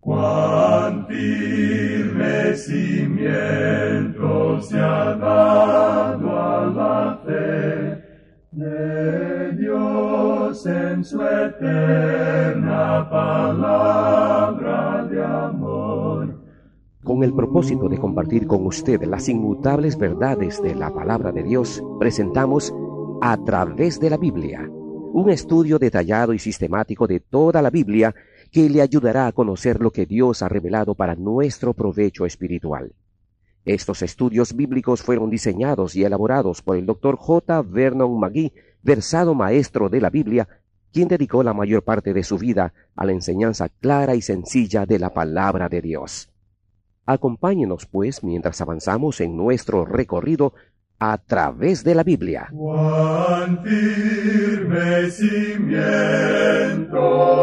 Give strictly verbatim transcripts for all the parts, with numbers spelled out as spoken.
Cuán firme cimiento se ha dado a la fe de Dios en su eterna palabra de amor. Con el propósito de compartir con usted las inmutables verdades de la palabra de Dios, presentamos A Través de la Biblia, un estudio detallado y sistemático de toda la Biblia que le ayudará a conocer lo que Dios ha revelado para nuestro provecho espiritual. Estos estudios bíblicos fueron diseñados y elaborados por el doctor J. Vernon McGee, versado maestro de la Biblia, quien dedicó la mayor parte de su vida a la enseñanza clara y sencilla de la palabra de Dios. Acompáñenos, pues, mientras avanzamos en nuestro recorrido a través de la Biblia. Cuán firme cimiento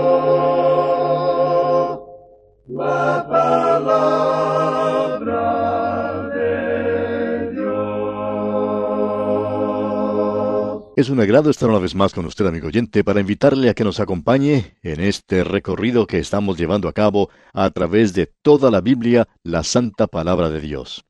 la palabra de Dios. Es un agrado estar una vez más con usted, amigo oyente, para invitarle a que nos acompañe en este recorrido que estamos llevando a cabo a través de toda la Biblia, la Santa Palabra de Dios.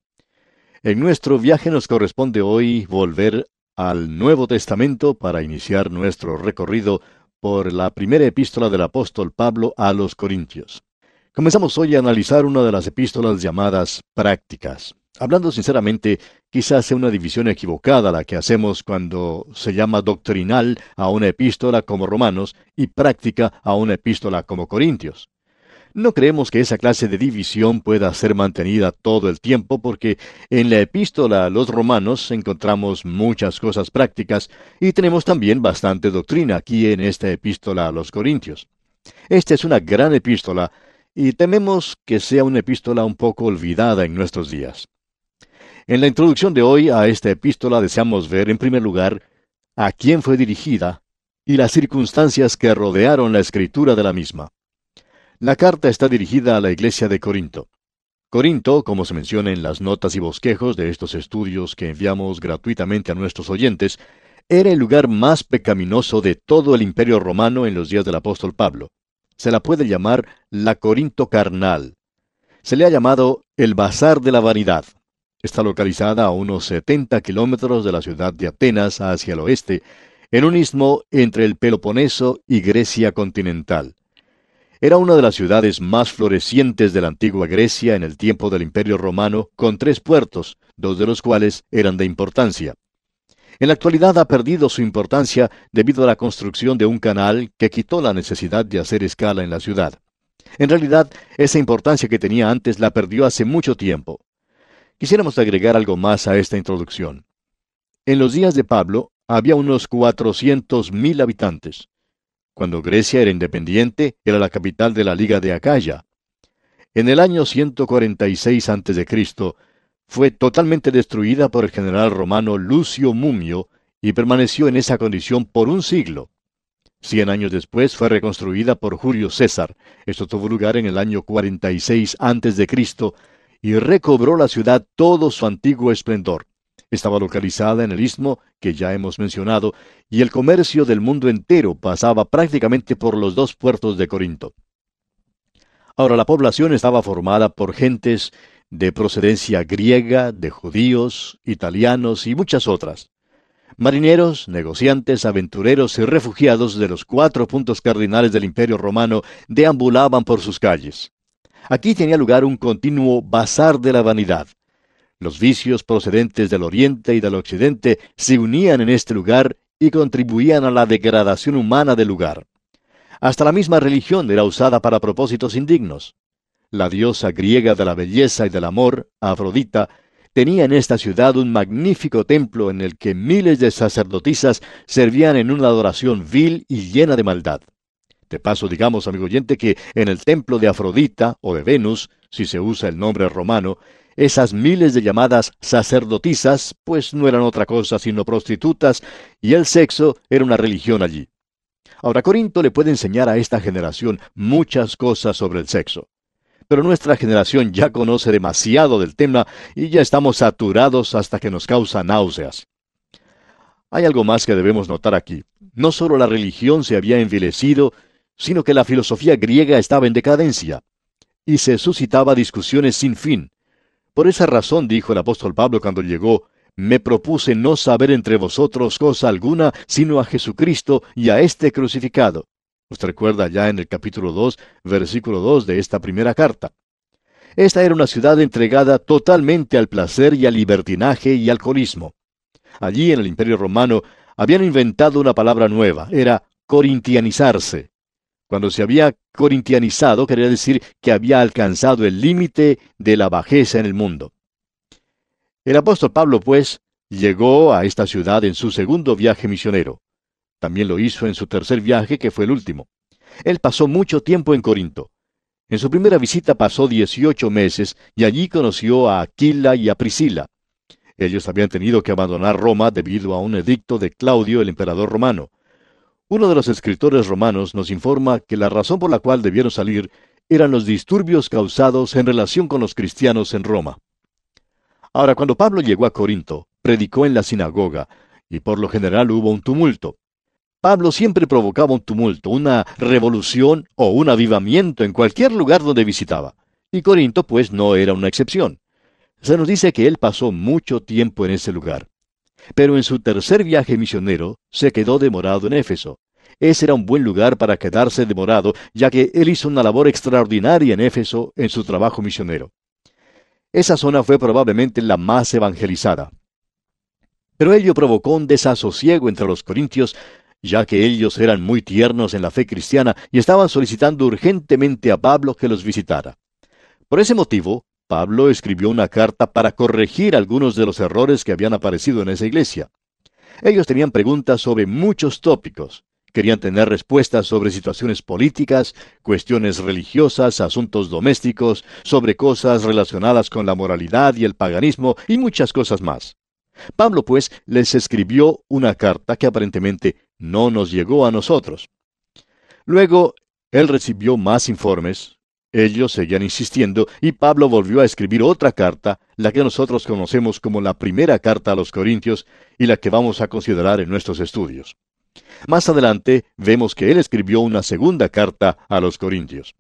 En nuestro viaje nos corresponde hoy volver al Nuevo Testamento para iniciar nuestro recorrido por la primera epístola del apóstol Pablo a los Corintios. Comenzamos hoy a analizar una de las epístolas llamadas prácticas. Hablando sinceramente, quizás sea una división equivocada la que hacemos cuando se llama doctrinal a una epístola como Romanos y práctica a una epístola como Corintios. No creemos que esa clase de división pueda ser mantenida todo el tiempo porque en la epístola a los Romanos encontramos muchas cosas prácticas y tenemos también bastante doctrina aquí en esta epístola a los Corintios. Esta es una gran epístola y tememos que sea una epístola un poco olvidada en nuestros días. En la introducción de hoy a esta epístola deseamos ver, en primer lugar, a quién fue dirigida y las circunstancias que rodearon la escritura de la misma. La carta está dirigida a la iglesia de Corinto. Corinto, como se menciona en las notas y bosquejos de estos estudios que enviamos gratuitamente a nuestros oyentes, era el lugar más pecaminoso de todo el imperio romano en los días del apóstol Pablo. Se la puede llamar la Corinto carnal. Se le ha llamado el Bazar de la Vanidad. Está localizada a unos setenta kilómetros de la ciudad de Atenas hacia el oeste, en un istmo entre el Peloponeso y Grecia continental. Era una de las ciudades más florecientes de la antigua Grecia en el tiempo del Imperio Romano, con tres puertos, dos de los cuales eran de importancia. En la actualidad ha perdido su importancia debido a la construcción de un canal que quitó la necesidad de hacer escala en la ciudad. En realidad, esa importancia que tenía antes la perdió hace mucho tiempo. Quisiéramos agregar algo más a esta introducción. En los días de Pablo había unos cuatrocientos mil habitantes. Cuando Grecia era independiente, era la capital de la Liga de Acaya. En el año ciento cuarenta y seis antes de Cristo, fue totalmente destruida por el general romano Lucio Mumio y permaneció en esa condición por un siglo. Cien años después fue reconstruida por Julio César. Esto tuvo lugar en el año cuarenta y seis antes de Cristo y recobró la ciudad todo su antiguo esplendor. Estaba localizada en el istmo que ya hemos mencionado, y el comercio del mundo entero pasaba prácticamente por los dos puertos de Corinto. Ahora, la población estaba formada por gentes de procedencia griega, de judíos, italianos y muchas otras. Marineros, negociantes, aventureros y refugiados de los cuatro puntos cardinales del Imperio Romano deambulaban por sus calles. Aquí tenía lugar un continuo bazar de la vanidad. Los vicios procedentes del oriente y del occidente se unían en este lugar y contribuían a la degradación humana del lugar. Hasta la misma religión era usada para propósitos indignos. La diosa griega de la belleza y del amor, Afrodita, tenía en esta ciudad un magnífico templo en el que miles de sacerdotisas servían en una adoración vil y llena de maldad. De paso, digamos, amigo oyente, que en el templo de Afrodita, o de Venus, si se usa el nombre romano, esas miles de llamadas sacerdotisas, pues no eran otra cosa sino prostitutas, y el sexo era una religión allí. Ahora, Corinto le puede enseñar a esta generación muchas cosas sobre el sexo. Pero nuestra generación ya conoce demasiado del tema y ya estamos saturados hasta que nos causa náuseas. Hay algo más que debemos notar aquí. No solo la religión se había envilecido, sino que la filosofía griega estaba en decadencia. y se suscitaba discusiones sin fin. Por esa razón, dijo el apóstol Pablo cuando llegó, me propuse no saber entre vosotros cosa alguna, sino a Jesucristo y a este crucificado. Usted recuerda ya en el capítulo dos, versículo dos de esta primera carta. Esta era una ciudad entregada totalmente al placer y al libertinaje y alcoholismo. Allí en el Imperio Romano habían inventado una palabra nueva, era corintianizarse. Cuando se había corintianizado, quería decir que había alcanzado el límite de la bajeza en el mundo. El apóstol Pablo, pues, llegó a esta ciudad en su segundo viaje misionero. También lo hizo en su tercer viaje, que fue el último. Él pasó mucho tiempo en Corinto. En su primera visita pasó dieciocho meses y allí conoció a Aquila y a Priscila. Ellos habían tenido que abandonar Roma debido a un edicto de Claudio, el emperador romano. Uno de los escritores romanos nos informa que la razón por la cual debieron salir eran los disturbios causados en relación con los cristianos en Roma. Ahora, cuando Pablo llegó a Corinto, predicó en la sinagoga, y por lo general hubo un tumulto. Pablo siempre provocaba un tumulto, una revolución o un avivamiento en cualquier lugar donde visitaba. Y Corinto, pues, no era una excepción. Se nos dice que él pasó mucho tiempo en ese lugar. Pero en su tercer viaje misionero se quedó demorado en Éfeso. Ese era un buen lugar para quedarse demorado, ya que él hizo una labor extraordinaria en Éfeso en su trabajo misionero. Esa zona fue probablemente la más evangelizada. Pero ello provocó un desasosiego entre los corintios, ya que ellos eran muy tiernos en la fe cristiana y estaban solicitando urgentemente a Pablo que los visitara. Por ese motivo, Pablo escribió una carta para corregir algunos de los errores que habían aparecido en esa iglesia. Ellos tenían preguntas sobre muchos tópicos. Querían tener respuestas sobre situaciones políticas, cuestiones religiosas, asuntos domésticos, sobre cosas relacionadas con la moralidad y el paganismo y muchas cosas más. Pablo, pues, les escribió una carta que aparentemente no nos llegó a nosotros. Luego, él recibió más informes. Ellos seguían insistiendo y Pablo volvió a escribir otra carta, la que nosotros conocemos como la primera carta a los Corintios y la que vamos a considerar en nuestros estudios. Más adelante vemos que él escribió una segunda carta a los Corintios.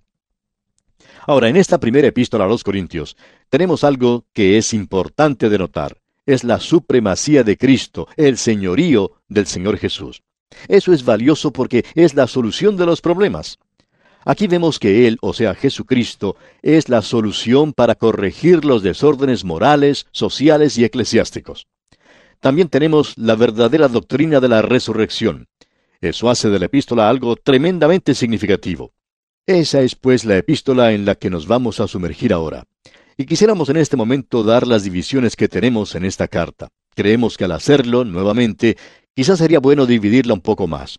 Ahora, en esta primera epístola a los Corintios, tenemos algo que es importante de notar. Es la supremacía de Cristo, el señorío del Señor Jesús. Eso es valioso porque es la solución de los problemas. Aquí vemos que Él, o sea, Jesucristo, es la solución para corregir los desórdenes morales, sociales y eclesiásticos. También tenemos la verdadera doctrina de la resurrección. Eso hace de la epístola algo tremendamente significativo. Esa es pues la epístola en la que nos vamos a sumergir ahora. Y quisiéramos en este momento dar las divisiones que tenemos en esta carta. Creemos que al hacerlo, nuevamente, quizás sería bueno dividirla un poco más.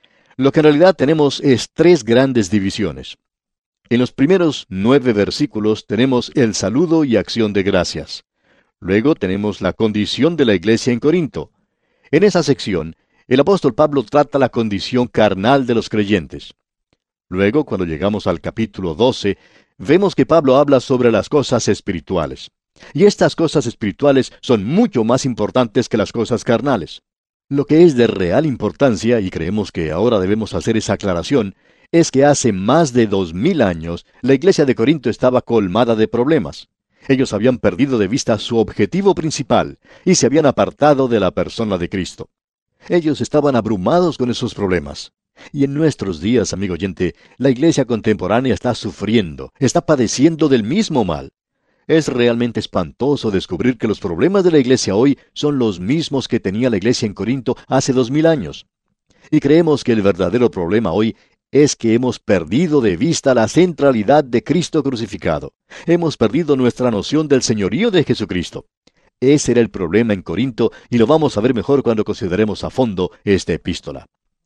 Lo que en realidad tenemos es tres grandes divisiones. En los primeros nueve versículos tenemos el saludo y acción de gracias. Luego tenemos la condición de la iglesia en Corinto. En esa sección, el apóstol Pablo trata la condición carnal de los creyentes. Luego, cuando llegamos al capítulo doce, vemos que Pablo habla sobre las cosas espirituales. Y estas cosas espirituales son mucho más importantes que las cosas carnales. Lo que es de real importancia, y creemos que ahora debemos hacer esa aclaración, es que hace más de dos mil años la iglesia de Corinto estaba colmada de problemas. Ellos habían perdido de vista su objetivo principal y se habían apartado de la persona de Cristo. Ellos estaban abrumados con esos problemas. Y en nuestros días, amigo oyente, la iglesia contemporánea está sufriendo, está padeciendo del mismo mal. Es realmente espantoso descubrir que los problemas de la iglesia hoy son los mismos que tenía la iglesia en Corinto hace dos mil años. Y creemos que el verdadero problema hoy es que hemos perdido de vista la centralidad de Cristo crucificado. Hemos perdido nuestra noción del señorío de Jesucristo. Ese era el problema en Corinto y lo vamos a ver mejor cuando consideremos a fondo esta epístola.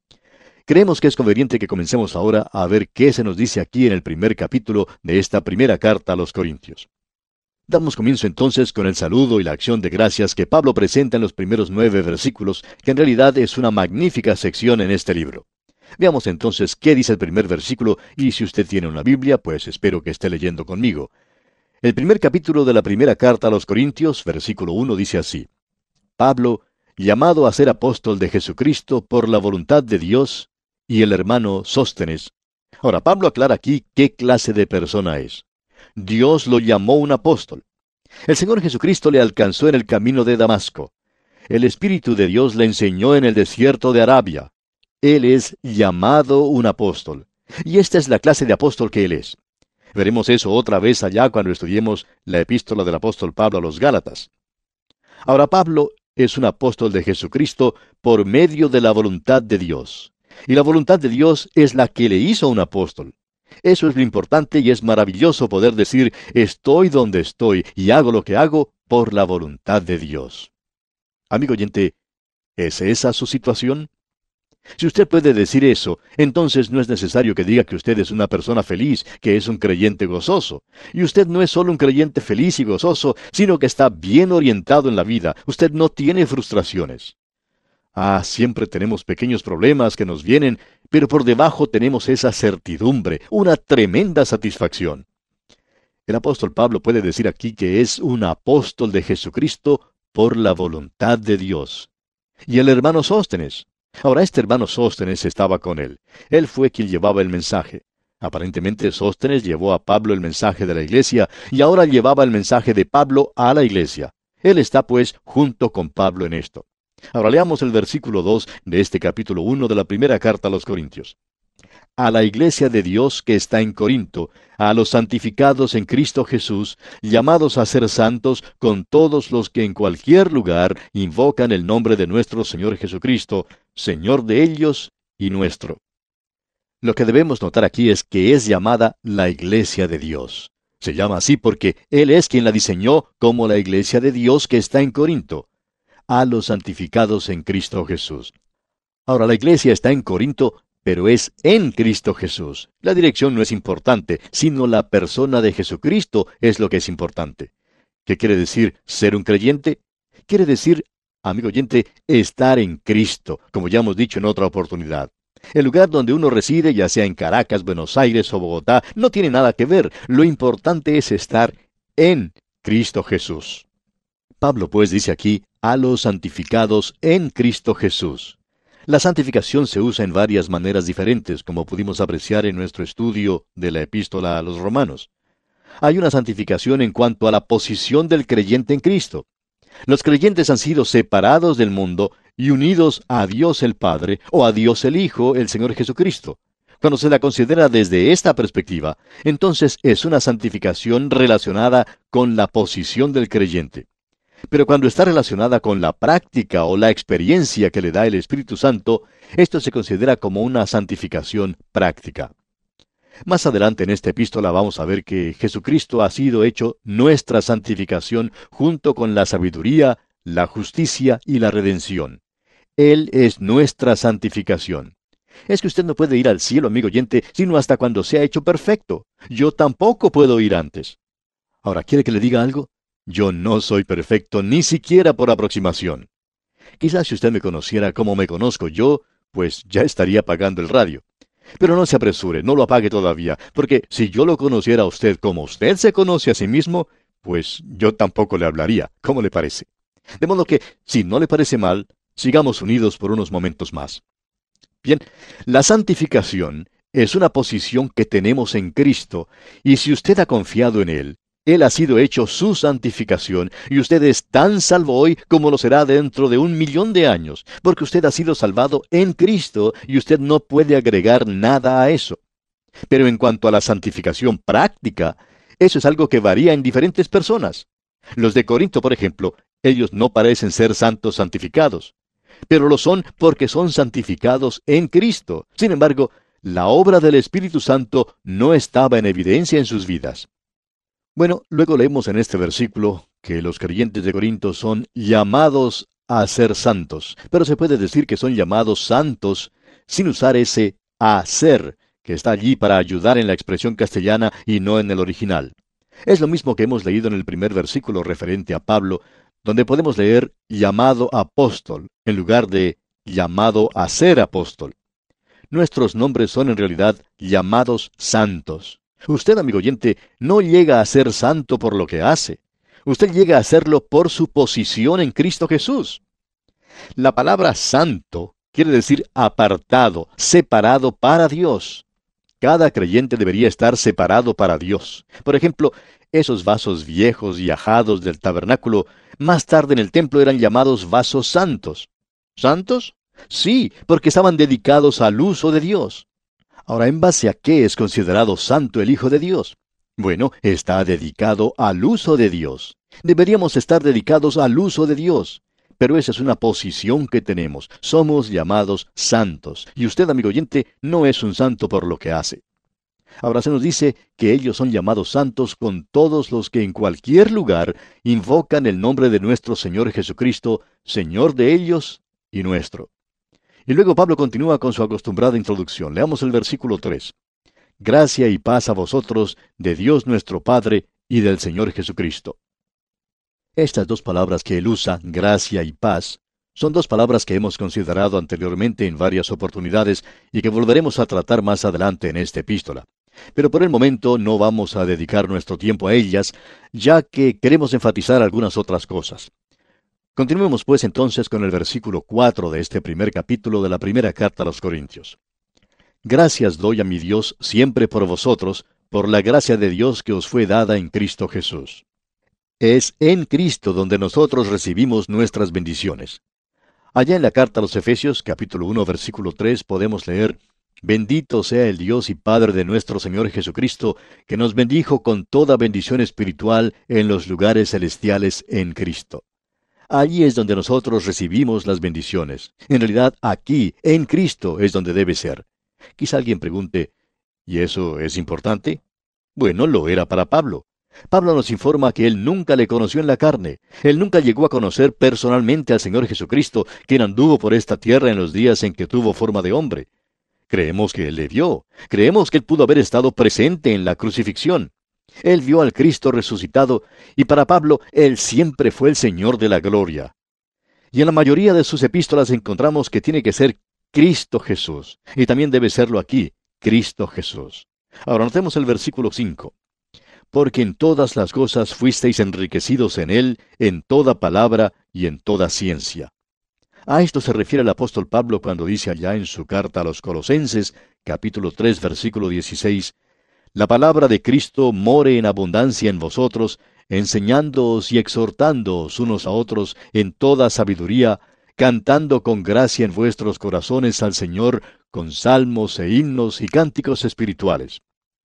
Creemos que es conveniente que comencemos ahora a ver qué se nos dice aquí en el primer capítulo de esta primera carta a los Corintios. Damos comienzo entonces con el saludo y la acción de gracias que Pablo presenta en los primeros nueve versículos, que en realidad es una magnífica sección en este libro. Veamos entonces qué dice el primer versículo, y si usted tiene una Biblia, pues espero que esté leyendo conmigo. El primer capítulo de la primera carta a los Corintios, versículo uno, dice así: Pablo, llamado a ser apóstol de Jesucristo por la voluntad de Dios, y el hermano Sóstenes. Ahora, Pablo aclara aquí qué clase de persona es. Dios lo llamó un apóstol. El Señor Jesucristo le alcanzó en el camino de Damasco. El Espíritu de Dios le enseñó en el desierto de Arabia. Él es llamado un apóstol. Y esta es la clase de apóstol que él es. Veremos eso otra vez allá cuando estudiemos la epístola del apóstol Pablo a los Gálatas. Ahora, Pablo es un apóstol de Jesucristo por medio de la voluntad de Dios. Y la voluntad de Dios es la que le hizo un apóstol. Eso es lo importante y es maravilloso poder decir, estoy donde estoy y hago lo que hago por la voluntad de Dios. Amigo oyente, ¿es esa su situación? Si usted puede decir eso, entonces no es necesario que diga que usted es una persona feliz, que es un creyente gozoso. Y usted no es solo un creyente feliz y gozoso, sino que está bien orientado en la vida. Usted no tiene frustraciones. Ah, siempre tenemos pequeños problemas que nos vienen, pero por debajo tenemos esa certidumbre, una tremenda satisfacción. El apóstol Pablo puede decir aquí que es un apóstol de Jesucristo por la voluntad de Dios. Y el hermano Sóstenes. Ahora, este hermano Sóstenes estaba con él. Él fue quien llevaba el mensaje. Aparentemente Sóstenes llevó a Pablo el mensaje de la iglesia, y ahora llevaba el mensaje de Pablo a la iglesia. Él está, pues, junto con Pablo en esto. Ahora leamos el versículo dos de este capítulo uno de la primera carta a los Corintios. A la iglesia de Dios que está en Corinto, a los santificados en Cristo Jesús, llamados a ser santos con todos los que en cualquier lugar invocan el nombre de nuestro Señor Jesucristo, Señor de ellos y nuestro. Lo que debemos notar aquí es que es llamada la iglesia de Dios. Se llama así porque Él es quien la diseñó como la iglesia de Dios que está en Corinto, a los santificados en Cristo Jesús. Ahora, la iglesia está en Corinto, pero es en Cristo Jesús. La dirección no es importante, sino la persona de Jesucristo es lo que es importante. ¿Qué quiere decir ser un creyente? Quiere decir, amigo oyente, estar en Cristo, como ya hemos dicho en otra oportunidad. El lugar donde uno reside, ya sea en Caracas, Buenos Aires o Bogotá, no tiene nada que ver. Lo importante es estar en Cristo Jesús. Pablo pues dice aquí, a los santificados en Cristo Jesús. La santificación se usa en varias maneras diferentes, como pudimos apreciar en nuestro estudio de la epístola a los Romanos. Hay una santificación en cuanto a la posición del creyente en Cristo. Los creyentes han sido separados del mundo y unidos a Dios el Padre o a Dios el Hijo, el Señor Jesucristo. Cuando se la considera desde esta perspectiva, entonces es una santificación relacionada con la posición del creyente. Pero cuando está relacionada con la práctica o la experiencia que le da el Espíritu Santo, esto se considera como una santificación práctica. Más adelante en esta epístola vamos a ver que Jesucristo ha sido hecho nuestra santificación junto con la sabiduría, la justicia y la redención. Él es nuestra santificación. Es que usted no puede ir al cielo, amigo oyente, sino hasta cuando sea hecho perfecto. Yo tampoco puedo ir antes. Ahora, ¿quiere que le diga algo? Yo no soy perfecto, ni siquiera por aproximación. Quizás si usted me conociera como me conozco yo, pues ya estaría apagando el radio. Pero no se apresure, no lo apague todavía, porque si yo lo conociera a usted como usted se conoce a sí mismo, pues yo tampoco le hablaría. ¿Cómo le parece? De modo que, si no le parece mal, sigamos unidos por unos momentos más. Bien, la santificación es una posición que tenemos en Cristo, y si usted ha confiado en Él, Él ha sido hecho su santificación, y usted es tan salvo hoy como lo será dentro de un millón de años, porque usted ha sido salvado en Cristo, y usted no puede agregar nada a eso. Pero en cuanto a la santificación práctica, eso es algo que varía en diferentes personas. Los de Corinto, por ejemplo, ellos no parecen ser santos santificados, pero lo son porque son santificados en Cristo. Sin embargo, la obra del Espíritu Santo no estaba en evidencia en sus vidas. Bueno, luego leemos en este versículo que los creyentes de Corinto son llamados a ser santos, pero se puede decir que son llamados santos sin usar ese a ser, que está allí para ayudar en la expresión castellana y no en el original. Es lo mismo que hemos leído en el primer versículo referente a Pablo, donde podemos leer llamado apóstol, en lugar de llamado a ser apóstol. Nuestros nombres son en realidad llamados santos. Usted, amigo oyente, no llega a ser santo por lo que hace. Usted llega a serlo por su posición en Cristo Jesús. La palabra santo quiere decir apartado, separado para Dios. cada creyente debería estar separado para Dios. Por ejemplo, esos vasos viejos y ajados del tabernáculo, más tarde en el templo eran llamados vasos santos. ¿Santos? Sí, porque estaban dedicados al uso de Dios. Ahora, ¿en base a qué es considerado santo el Hijo de Dios? Bueno, está dedicado al uso de Dios. Deberíamos estar dedicados al uso de Dios. Pero esa es una posición que tenemos. Somos llamados santos. Y usted, amigo oyente, no es un santo por lo que hace. Ahora se nos dice que ellos son llamados santos con todos los que en cualquier lugar invocan el nombre de nuestro Señor Jesucristo, Señor de ellos y nuestro. Y luego Pablo continúa con su acostumbrada introducción. Leamos el versículo tres. Gracia y paz a vosotros, de Dios nuestro Padre y del Señor Jesucristo. Estas dos palabras que él usa, gracia y paz, son dos palabras que hemos considerado anteriormente en varias oportunidades y que volveremos a tratar más adelante en esta epístola. Pero por el momento no vamos a dedicar nuestro tiempo a ellas, ya que queremos enfatizar algunas otras cosas. Continuemos pues entonces con el versículo cuatro de este primer capítulo de la primera carta a los Corintios. Gracias doy a mi Dios siempre por vosotros, por la gracia de Dios que os fue dada en Cristo Jesús. Es en Cristo donde nosotros recibimos nuestras bendiciones. Allá en la carta a los Efesios, capítulo uno, versículo tres, podemos leer: Bendito sea el Dios y Padre de nuestro Señor Jesucristo, que nos bendijo con toda bendición espiritual en los lugares celestiales en Cristo. Allí es donde nosotros recibimos las bendiciones. En realidad, aquí, en Cristo, es donde debe ser. Quizá alguien pregunte, ¿y eso es importante? Bueno, lo era para Pablo. Pablo nos informa que él nunca le conoció en la carne. Él nunca llegó a conocer personalmente al Señor Jesucristo, quien anduvo por esta tierra en los días en que tuvo forma de hombre. Creemos que él le vio. Creemos que él pudo haber estado presente en la crucifixión. Él vio al Cristo resucitado, y para Pablo, él siempre fue el Señor de la gloria. Y en la mayoría de sus epístolas encontramos que tiene que ser Cristo Jesús, y también debe serlo aquí, Cristo Jesús. Ahora notemos el versículo cinco. Porque en todas las cosas fuisteis enriquecidos en Él, en toda palabra y en toda ciencia. A esto se refiere el apóstol Pablo cuando dice allá en su carta a los Colosenses, capítulo tres, versículo dieciséis, La palabra de Cristo more en abundancia en vosotros, enseñándoos y exhortándoos unos a otros en toda sabiduría, cantando con gracia en vuestros corazones al Señor, con salmos e himnos y cánticos espirituales.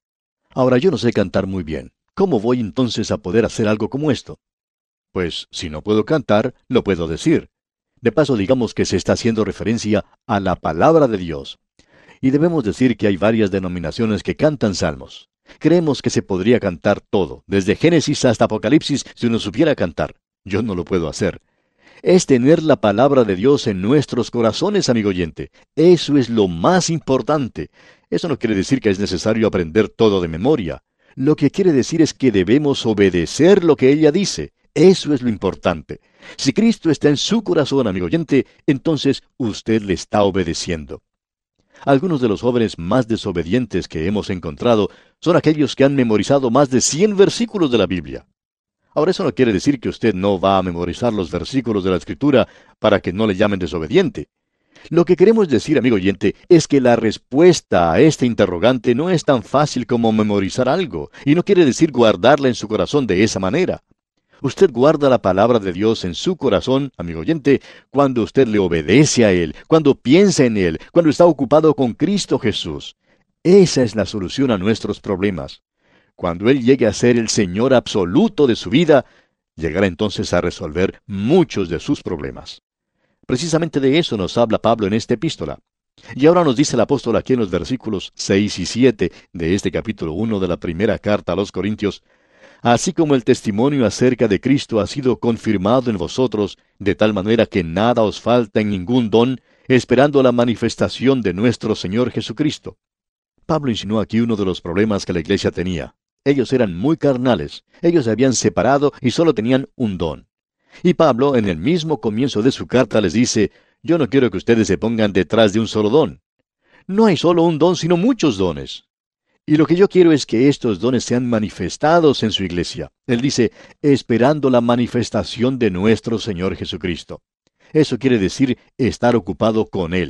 Ahora, yo no sé cantar muy bien. ¿Cómo voy entonces a poder hacer algo como esto? Pues, si no puedo cantar, lo puedo decir. De paso, digamos que se está haciendo referencia a la palabra de Dios. Y debemos decir que hay varias denominaciones que cantan salmos. Creemos que se podría cantar todo, desde Génesis hasta Apocalipsis, si uno supiera cantar. Yo no lo puedo hacer. Es tener la palabra de Dios en nuestros corazones, amigo oyente. Eso es lo más importante. Eso no quiere decir que es necesario aprender todo de memoria. Lo que quiere decir es que debemos obedecer lo que ella dice. Eso es lo importante. Si Cristo está en su corazón, amigo oyente, entonces usted le está obedeciendo. Algunos de los jóvenes más desobedientes que hemos encontrado son aquellos que han memorizado más de cien versículos de la Biblia. Ahora, eso no quiere decir que usted no va a memorizar los versículos de la Escritura para que no le llamen desobediente. Lo que queremos decir, amigo oyente, es que la respuesta a este interrogante no es tan fácil como memorizar algo, y no quiere decir guardarla en su corazón de esa manera. Usted guarda la palabra de Dios en su corazón, amigo oyente, cuando usted le obedece a Él, cuando piensa en Él, cuando está ocupado con Cristo Jesús. Esa es la solución a nuestros problemas. Cuando Él llegue a ser el Señor absoluto de su vida, llegará entonces a resolver muchos de sus problemas. Precisamente de eso nos habla Pablo en esta epístola. Y ahora nos dice el apóstol aquí en los versículos seis y siete de este capítulo uno de la primera carta a los Corintios, así como el testimonio acerca de Cristo ha sido confirmado en vosotros, de tal manera que nada os falta en ningún don, esperando la manifestación de nuestro Señor Jesucristo. Pablo insinuó aquí uno de los problemas que la iglesia tenía. Ellos eran muy carnales, ellos se habían separado y solo tenían un don. Y Pablo, en el mismo comienzo de su carta, les dice, yo no quiero que ustedes se pongan detrás de un solo don. No hay solo un don, sino muchos dones. Y lo que yo quiero es que estos dones sean manifestados en su iglesia. Él dice, esperando la manifestación de nuestro Señor Jesucristo. Eso quiere decir estar ocupado con Él.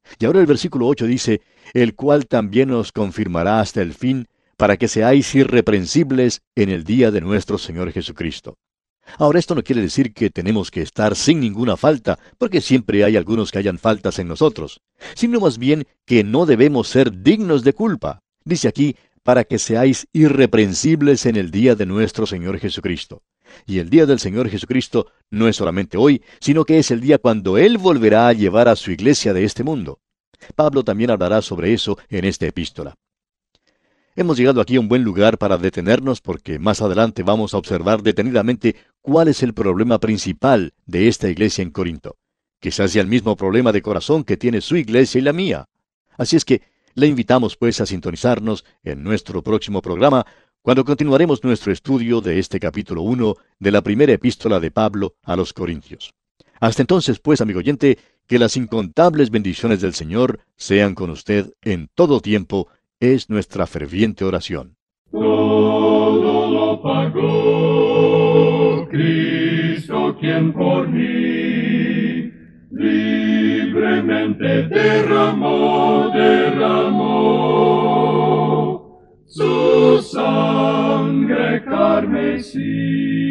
Y ahora el versículo ocho dice, el cual también os confirmará hasta el fin, para que seáis irreprensibles en el día de nuestro Señor Jesucristo. Ahora esto no quiere decir que tenemos que estar sin ninguna falta, porque siempre hay algunos que hayan faltas en nosotros, sino más bien que no debemos ser dignos de culpa. Dice aquí, para que seáis irreprensibles en el día de nuestro Señor Jesucristo. Y el día del Señor Jesucristo no es solamente hoy, sino que es el día cuando Él volverá a llevar a su iglesia de este mundo. Pablo también hablará sobre eso en esta epístola. Hemos llegado aquí a un buen lugar para detenernos porque más adelante vamos a observar detenidamente cuál es el problema principal de esta iglesia en Corinto. Quizás sea el mismo problema de corazón que tiene su iglesia y la mía. Así es que le invitamos pues a sintonizarnos en nuestro próximo programa, cuando continuaremos nuestro estudio de este capítulo uno de la primera epístola de Pablo a los Corintios. Hasta entonces, pues, amigo oyente, que las incontables bendiciones del Señor sean con usted en todo tiempo, es nuestra ferviente oración. Todo lo pagó Cristo, quien por mí libremente derramó, derramó su sangre carmesí.